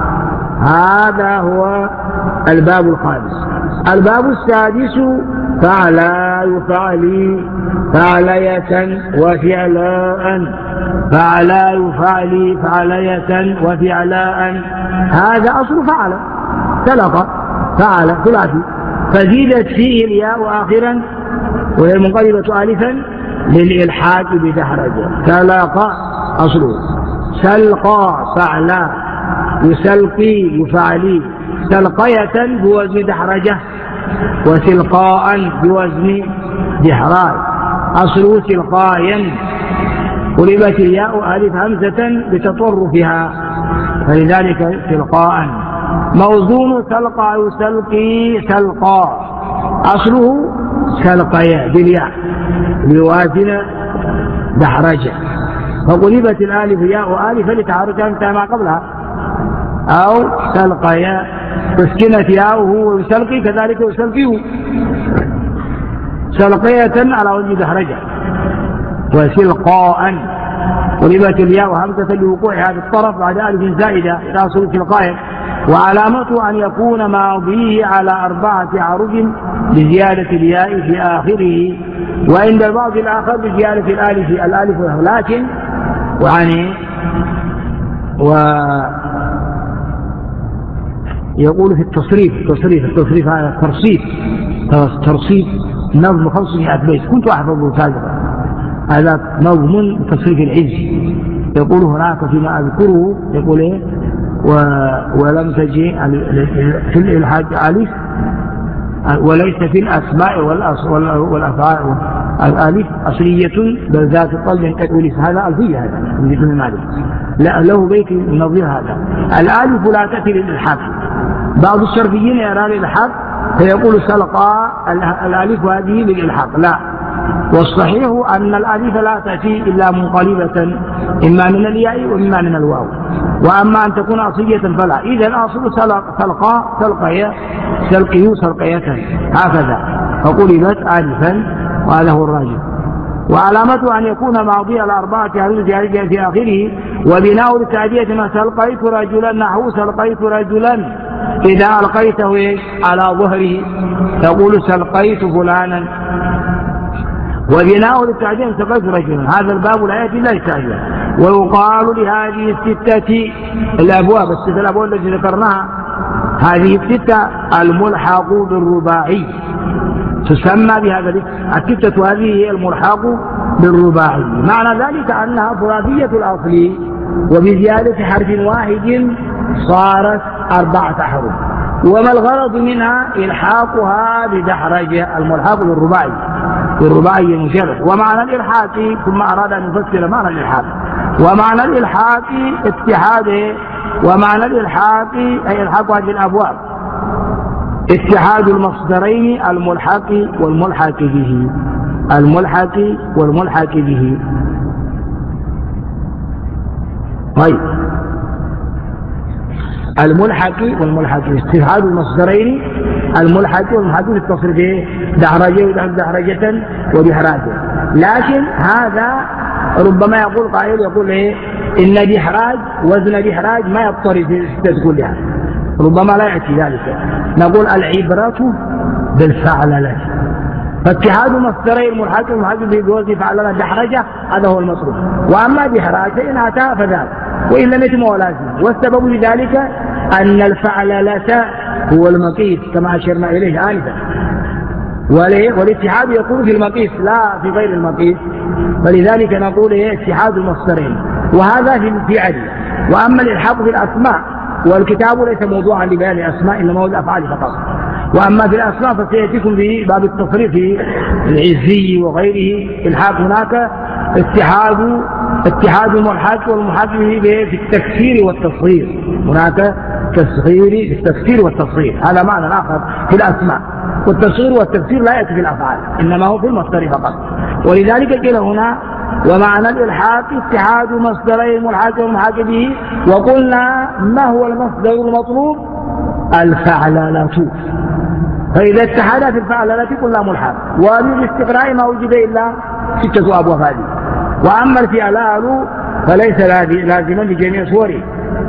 هذا هو الباب الخامس. الباب السادس فعلا يفعلي فعلية وفعلاء فعلا يفعلي فعلية وفعلاء. هذا أصل فعل تلقى فعل ثلاثي فزيدت فيه الياء آخرا وهي منقلبة ألفا للإلحاق بدحرجة. تلقى أصله سلقى فعلا يسلقي يفعلي، سلقية بوزن دحرجة وسلقاء بوزن دحراج، أصله سلقايا قلبت الياء ألف همزة لتطرفها فلذلك سلقاء. موزون سلقى يسلقي سلقا، أصله سلقيا بالياء بوازن دحرجة فقلبت الآلف ياء آلفة لتحركها انتهى ما قبلها، أو سلقيا تسكنت ياؤه ويسلقي كذلك يسلقيه سلقية على وجه دحرجة. وسلقاء قلبت الياء همزة لوقوع هذا الطرف بعد ألف زائدة تحصل سلقاء. وعلامته أن يكون ماضيه على أربعة حروف بزيادة الياء في آخره، وعند البعض الآخر بزيادة الآلف الآلف لكن يعني ويقول في التصريف التصريف التصريف هذا ترصيف ترصيف نظم خمسمائة بيت كنت أحفظه سابقا، هذا نظم تصريف العز. يقول هناك فيما أذكره يقول إيه و... ولم تجي في الإلحاق ألف وليس في الأسماء والأفعال الألف أصلية بل ذات طلب كالألف، هذا ألفية هذا من ابن مالك، لا له بيت نظير هذا. الألف لا تأتي للإلحاق، بعض الشرقيين يرى الإلحاق فيقول سلقا الألف هذه للإلحاق، لا، والصحيح أن الألف لا تأتي إلا منقلبة إما من الياء وإما من الواو، وأما أن تكون أصلية فلا. إذا الأصل سلقا سلقية سلقيو سلقية هكذا، فقلبت آلفا، وهذا هو الراجح. وعلامته أن يكون ماضي الأربعة حروف جارية في آخره، وبناء للتعدية ما سلقيت رجلا نحو سلقيت رجلا إذا ألقيته على ظهره تقول سلقيت فلانا، وبناء للتعدية سلقيت رجلا، هذا الباب لا يأتي إلا التعدية. ويقال لهذه الستة الأبواب، الستة الأبواب التي ذكرناها هذه الستة الملحق بالرباعي، تسمى بهذا الاسم. الستة هذه هي الملحق بالرباعي، معنى ذلك أنها ثلاثية الأصل وبزيادة حرف واحد صارت أربعة حروف. وما الغرض منها؟ إلحاقها بدحرجة، الملحق بالرباعي بالرباعي مجرد. ومعنى الإلحاق، ثم أراد أن يفسر معنى الإلحاق، ومعنى الإلحاق اتحاده، ومعنى الإلحاق أي إلحاق هذه الأبواب اتحاد المصدرين الملحق والملحق به، الملحق والملحق به. طيب، الملحق والملحق به اتحاد المصدرين الملحق والملحق به، التصريف به دحرجة ودحرجة ودحراجة. لكن هذا ربما يقول قائل يقول ايه إن دحراج وزن دحراج ما يضطرد في الستة كلها، ربما لا يأتي ذلك. نقول العبرة بالفعللة، فاتحاد مصدري الملحق والملحق به بوزن فعللة دحرجة هذا هو المطلوب. وأما دحراج فإن أتى فذاك، وإن لم يتم ولازم. والسبب لذلك أن الفعللة هو المقيس كما أشرنا إليه آنفا، والاتحاد يكون في المقيس لا في غير المقيس، فلذلك نقول إيه اتحاد المصدرين، وهذا في الفعل. وأما الإلحاق في الأسماء، والكتاب ليس موضوعا لبيان الأسماء إنما هو الأفعال فقط. وأما في الأسماء فسيأتيكم في باب التصريف العزي وغيره الحاق هناك اتحاد اتحاد الملحق والملحق به في التكسير والتصغير، هناك تصغير في التكسير والتصغير، هذا معنى آخر في الأسماء. والتصغير والتكسير لا يأتي في الأفعال إنما هو في المصدر فقط. ولذلك قيل هنا ومعنى الإلحاق اتحاد مصدري الملحق والملحق به. وقلنا ما هو المصدر المطلوب؟ الفعللة، فإذا اتحدت الفعللة قلنا ملحق، وبالاستقراء ما وجد إلا ستة أبواب هذه. وأما الفعلال فليس لازما لجميع صوره،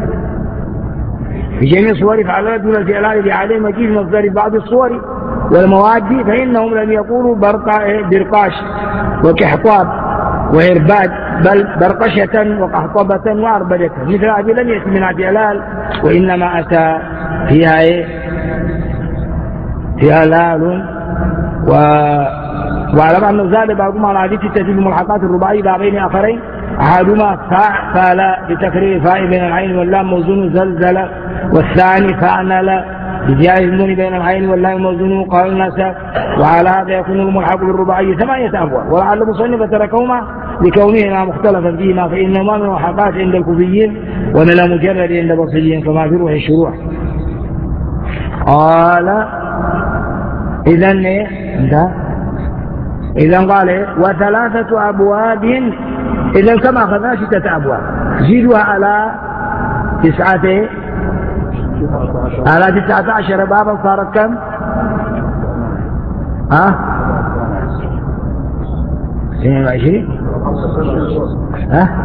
في جميع صور فعللة دون الفعلال لعليه مجيز مصدر بعض الصور والمواد، فإنهم لم يقولوا برقاش وكحطاب وإرباد، بل برقشة وقحطبة وأربدة، مثل هذه لم يأتي منها فعلال، وإنما أتى فيها إيه؟ فيها لال. و... وعلم أنه زاد بعضهم على حديث التسليم الملحقات الرباعي بابين آخرين، أحدهما فاع فالا بتكرير فاء بين العين واللام موزون زلزل، والثاني فأنل بزيادة النون بين العين واللام موزون قالنس. وعلى هذا يكون الملحق بالرباعي ثمانية أبواب، ولعل المصنف تركهما لكونهما مختلفا فيهما، فإنهما من الملحقات عند الكوفيين ومن المجرد عند البصريين كما في روح الشروح. قال إذن إيه؟ إذن قال إيه؟ وثلاثة أبواب، إذن كما أخذنا ستة أبواب زيدوها على تسعة على تسعة عشر بابا صارت كم؟ ها؟ اثنين وعشرين؟ ها؟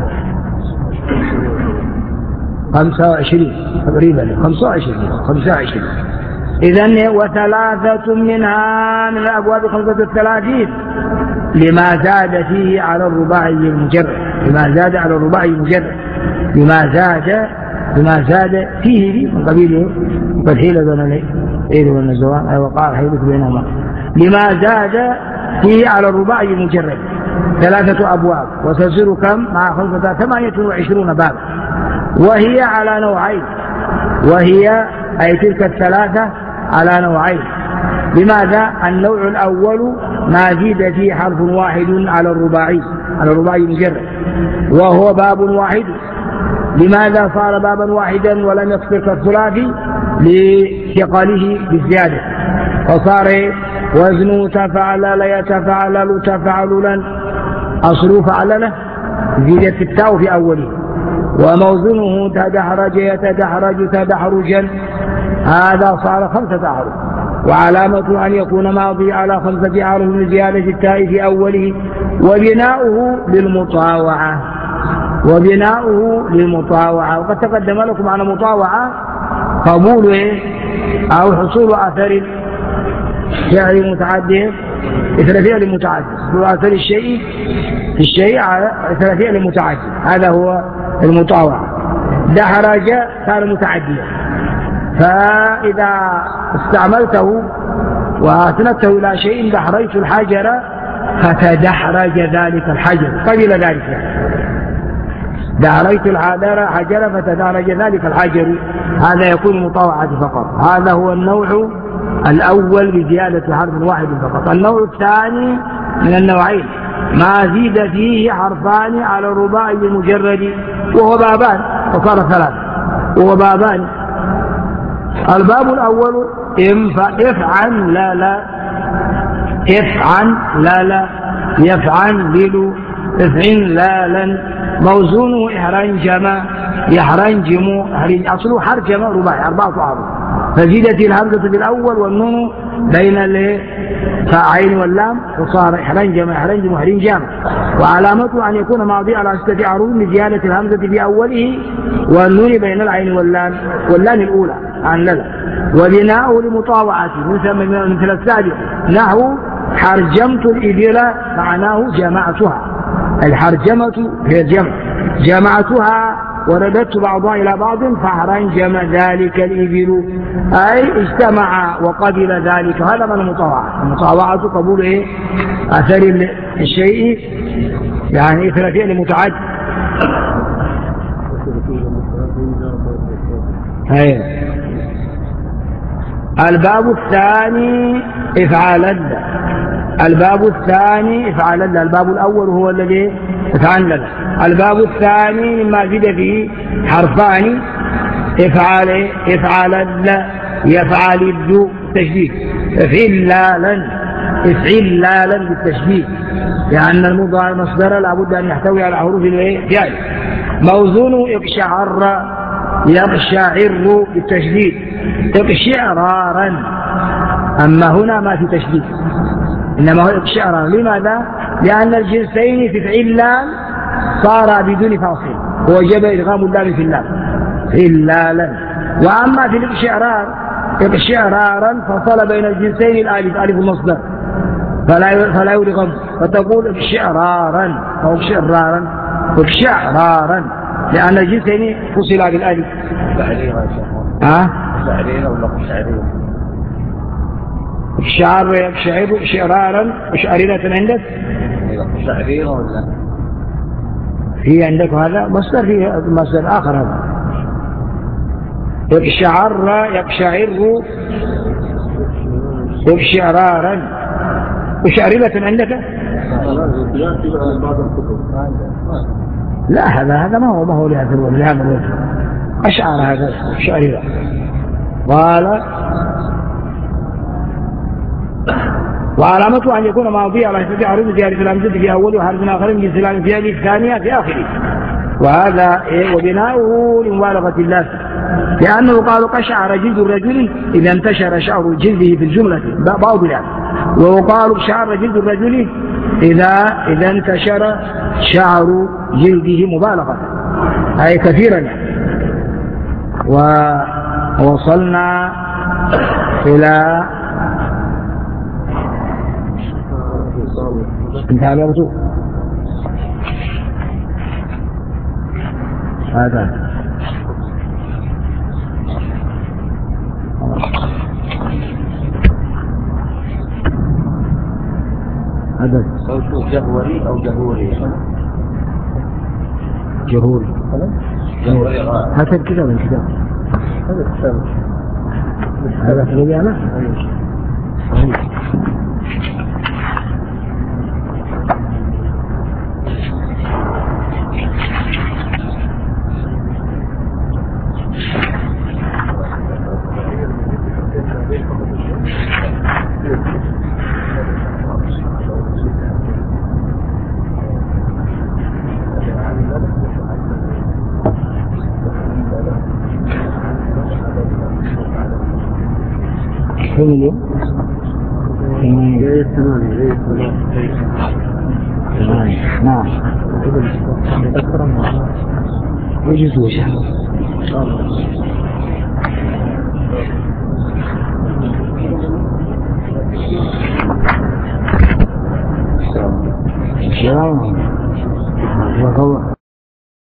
خمسة وعشرين تقريبا، خمسة وعشرين خمسة وعشرين. إذن وثلاثة منها من الأبواب خمسة الثلاثين لما زاد فيه على الرباعي المجرد، لما زاد على الرباعي المجرد، لما زاد لما زاد فيه من قبيله قد حيل بين العيد والنزوان، أي وقع حيلة بينهما، لما زاد فيه على الرباعي المجرد ثلاثة أبواب، وتصير كم مع خمسة ثمانية وعشرون باب، وهي على نوعين، وهي أي تلك الثلاثة على نوعين، لماذا؟ النوع الأول ما زيد فيه حرف واحد على الرباعي على الرباعي مجرد وهو باب واحد. لماذا صار بابا واحدا ولم يصير كالثلاثي؟ لثقله بالزيادة، فصار وزن تفعلل يتفعلل تفعللا أصل فعلله زيدت التاء في أوله، وموزنه تدحرج يتدحرج تدحرجا هذا صار خمسة أحرف، وعلامة أن يكون ماضي على خمسة أحرف لزيادة التاء في أوله. وبناؤه للمطاوعة وبناؤه للمطاوعة وقد تقدم لكم على مطاوعة قبول أو حصول أثر فعل متعدد إثر فعل متعدد، حصول أثر الشيء في الشيء على إثر فعل متعدد، هذا هو المطاوعة. دحرج صار متعديا، فإذا استعملته وأسندته إلى شيء دحرجت الحجر فتدحرج ذلك الحجر قبل ذلك، دحرجت الحجر حجر فتدحرج ذلك الحجر، هذا يكون مطاوعة فقط. هذا هو النوع الأول بزيادة حرف واحد فقط. النوع الثاني من النوعين ما زيد فيه حرفان على الرباعي المجرد وهو بابان وصار ثلاث وهو بابان. الباب الأول افعل لا لا افعل لا لا يفعل للو افعل لا لن موزونه احرنجم يحرنجم أصله حرجم رباعي أربعة أعراض، فزيدت الهمزة بالأول والنون بين الفاعين واللام وصار احرنجم يحرنجم احرنجم، وعلامته أن يكون ماضي على ستة أعراض لزيادة الهمزة في أوله والنون بين العين واللام واللام الأولى عن للا. وبناؤه لمطاوعته مثل السابق نحو حرجمت الإبل معناه جمعتها، الحرجمة هي الجمع، جمعتها ورددت بعضها إلى بعض فحرنجم ذلك الإبل أي اجتمع وقبل ذلك، هذا من المطاوعة. المطاوعة قبول إيه؟ أثر الشيء يعني إثر فعل متعد. هي. الباب الثاني افعال الباب الثاني افعال الباب الأول هو الذي افعل. الباب الثاني مما زيد فيه حرفان افعال افعال يفعل الدو تشديد افعل لالا افعل لالا بالتشديد، لأن المضارع المصدر لابد أن يحتوي على حروف الفعل. موزونه اقشعر يقشعر بالتشديد اقشعرارا، أما هنا ما في تشديد إنما هو اقشعرار. لماذا؟ لأن الجنسين في فعل لام صار بدون فاصل ووجب إدغام اللام في اللام فعلالا، وأما في الاقشعرار اقشعرارا فصل بين الجنسين الالف الف المصدر فلا فلا يدغم، فتقول اقشعرارا أو اقشعرارا اقشعرارا لأن الجنسين فصلا بالالف. ها؟ قشعريرا ولا قشعريرا؟ اقشعر يقشعر اقشعرارا قشعريرة عندك؟ قشعريرا ولا؟ في عندك هذا مصدر، في مصدر آخر هذا يقشعر يقشعر يقشعرارا قشعريرة عندك؟ لا هذا هذا ما هو ما هو لهذا الوجه أشعر هذا قشعريرة. قال وعلامته أن يكون ماضيا على يستطيع عروض زيادة الهمزة في أوله وحرف آخر من سلام في هذه الثانية في آخره، وهذا إيه؟ وبناؤه لمبالغة اللازم، لأنه قالوا قشعر جلد الرجل إذا انتشر شعر جلده في الجملة باطلا، وقالوا قشعر جلد الرجل إذا إذا انتشر شعر جلده مبالغة أي كثيرا. ووصلنا إلى انتهى الوقت. هذا هذا صوت جهوري أو جهوري جهوري جهوري هذا الكتاب الكتاب هذا الكتاب هذا في الرجالة كم اليوم؟ جاية ثمانية جاية ثمانية. نعم. يجوز وجه. السلام